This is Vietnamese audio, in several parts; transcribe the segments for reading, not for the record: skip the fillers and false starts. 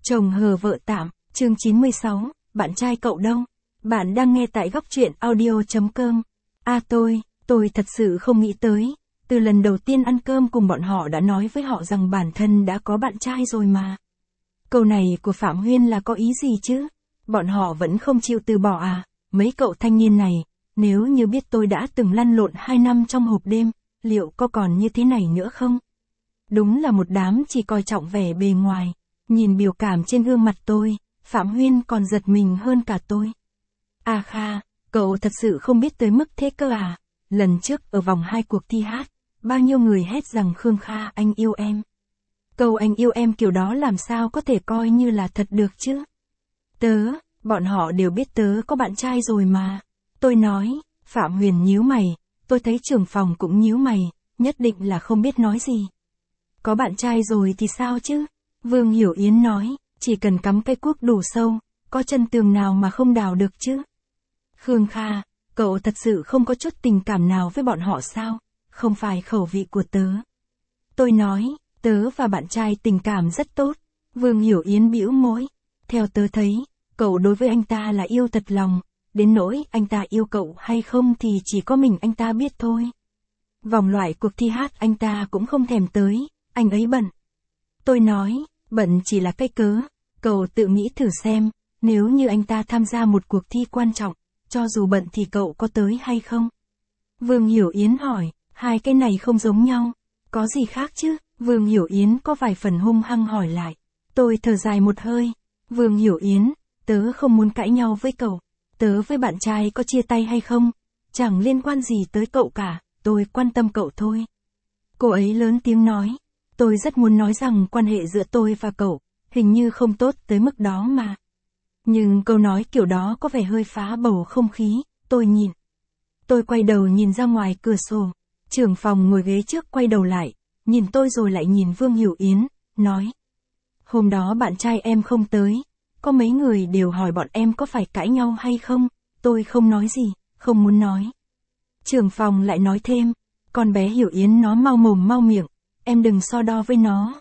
Chồng hờ vợ tạm, chương 96, bạn trai cậu đâu? Bạn đang nghe tại góc truyện audio.com. Tôi thật sự không nghĩ tới, từ lần đầu tiên ăn cơm cùng bọn họ đã nói với họ rằng bản thân đã có bạn trai rồi mà. Câu này của Phạm Huyên là có ý gì chứ? Bọn họ vẫn không chịu từ bỏ à? Mấy cậu thanh niên này, nếu như biết tôi đã từng lăn lộn 2 năm trong hộp đêm, liệu có còn như thế này nữa không? Đúng là một đám chỉ coi trọng vẻ bề ngoài. Nhìn biểu cảm trên gương mặt tôi, Phạm Huyên còn giật mình hơn cả tôi. À Kha, cậu thật sự không biết tới mức thế cơ à? Lần trước ở vòng 2 cuộc thi hát, bao nhiêu người hét rằng Khương Kha anh yêu em. Câu anh yêu em kiểu đó làm sao có thể coi như là thật được chứ? Bọn họ đều biết tớ có bạn trai rồi mà. Tôi nói, Phạm Huyền nhíu mày, tôi thấy trưởng phòng cũng nhíu mày, nhất định là không biết nói gì. Có bạn trai rồi thì sao chứ? Vương Hiểu Yến nói, chỉ cần cắm cây cuốc đủ sâu, có chân tường nào mà không đào được chứ? Khương Kha, cậu thật sự không có chút tình cảm nào với bọn họ sao? Không phải khẩu vị của tớ. Tôi nói, tớ và bạn trai tình cảm rất tốt. Vương Hiểu Yến bĩu môi. Theo tớ thấy, cậu đối với anh ta là yêu thật lòng, đến nỗi anh ta yêu cậu hay không thì chỉ có mình anh ta biết thôi. Vòng loại cuộc thi hát anh ta cũng không thèm tới, anh ấy bận. Tôi nói, bận chỉ là cái cớ, cậu tự nghĩ thử xem, nếu như anh ta tham gia một cuộc thi quan trọng, cho dù bận thì cậu có tới hay không? Vương Hiểu Yến hỏi, hai cái này không giống nhau, có gì khác chứ? Vương Hiểu Yến có vài phần hung hăng hỏi lại. Tôi thở dài một hơi, Vương Hiểu Yến, tớ không muốn cãi nhau với cậu, tớ với bạn trai có chia tay hay không, chẳng liên quan gì tới cậu cả, tôi quan tâm cậu thôi. Cô ấy lớn tiếng nói, tôi rất muốn nói rằng quan hệ giữa tôi và cậu, hình như không tốt tới mức đó mà. Nhưng câu nói kiểu đó có vẻ hơi phá bầu không khí, tôi nhìn. Tôi quay đầu nhìn ra ngoài cửa sổ, trưởng phòng ngồi ghế trước quay đầu lại, nhìn tôi rồi lại nhìn Vương Hiểu Yến, nói. Hôm đó bạn trai em không tới, có mấy người đều hỏi bọn em có phải cãi nhau hay không, tôi không nói gì, không muốn nói. Trưởng phòng lại nói thêm, con bé Hiểu Yến nó mau mồm mau miệng, em đừng so đo với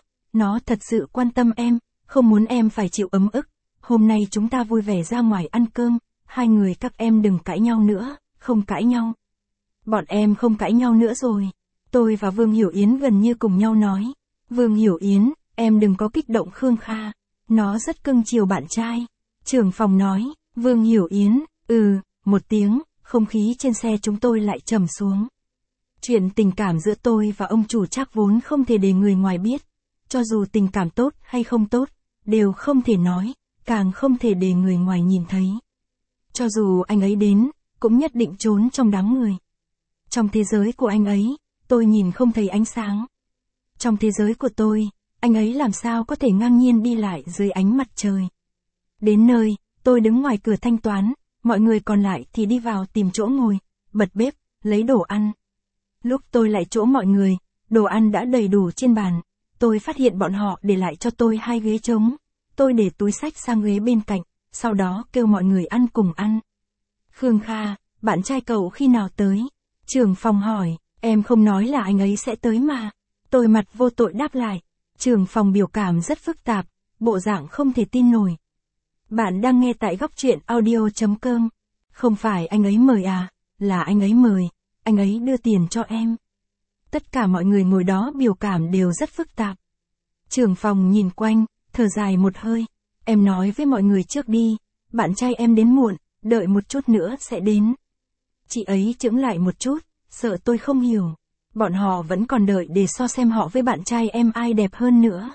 nó thật sự quan tâm em, không muốn em phải chịu ấm ức. Hôm nay chúng ta vui vẻ ra ngoài ăn cơm, hai người các em đừng cãi nhau nữa, không cãi nhau. Bọn em không cãi nhau nữa rồi. Tôi và Vương Hiểu Yến gần như cùng nhau nói. Vương Hiểu Yến, em đừng có kích động Khương Kha, nó rất cưng chiều bạn trai. Trưởng phòng nói, Vương Hiểu Yến, một tiếng, không khí trên xe chúng tôi lại trầm xuống. Chuyện tình cảm giữa tôi và ông chủ Trác vốn không thể để người ngoài biết. Cho dù tình cảm tốt hay không tốt, đều không thể nói, càng không thể để người ngoài nhìn thấy. Cho dù anh ấy đến, cũng nhất định trốn trong đám người. Trong thế giới của anh ấy, tôi nhìn không thấy ánh sáng. Trong thế giới của tôi, anh ấy làm sao có thể ngang nhiên đi lại dưới ánh mặt trời. Đến nơi, tôi đứng ngoài cửa thanh toán, mọi người còn lại thì đi vào tìm chỗ ngồi, bật bếp, lấy đồ ăn. Lúc tôi lại chỗ mọi người, đồ ăn đã đầy đủ trên bàn. Tôi phát hiện bọn họ để lại cho tôi 2 ghế trống. Tôi để túi xách sang ghế bên cạnh, sau đó kêu mọi người ăn cùng ăn. Khương Kha, bạn trai cậu khi nào tới? Trưởng phòng hỏi, em không nói là anh ấy sẽ tới mà. Tôi mặt vô tội đáp lại. Trưởng phòng biểu cảm rất phức tạp, bộ dạng không thể tin nổi. Bạn đang nghe tại góc truyện audio.com. Không phải anh ấy mời à, là anh ấy mời, anh ấy đưa tiền cho em. Tất cả mọi người ngồi đó biểu cảm đều rất phức tạp. Trưởng phòng nhìn quanh, thở dài một hơi. Em nói với mọi người trước đi, bạn trai em đến muộn, đợi một chút nữa sẽ đến. Chị ấy chững lại một chút, sợ tôi không hiểu. Bọn họ vẫn còn đợi để so xem họ với bạn trai em ai đẹp hơn nữa.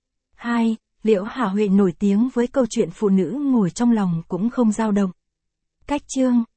2. Liễu Hà Huệ nổi tiếng với câu chuyện phụ nữ ngồi trong lòng cũng không dao động. Cách chương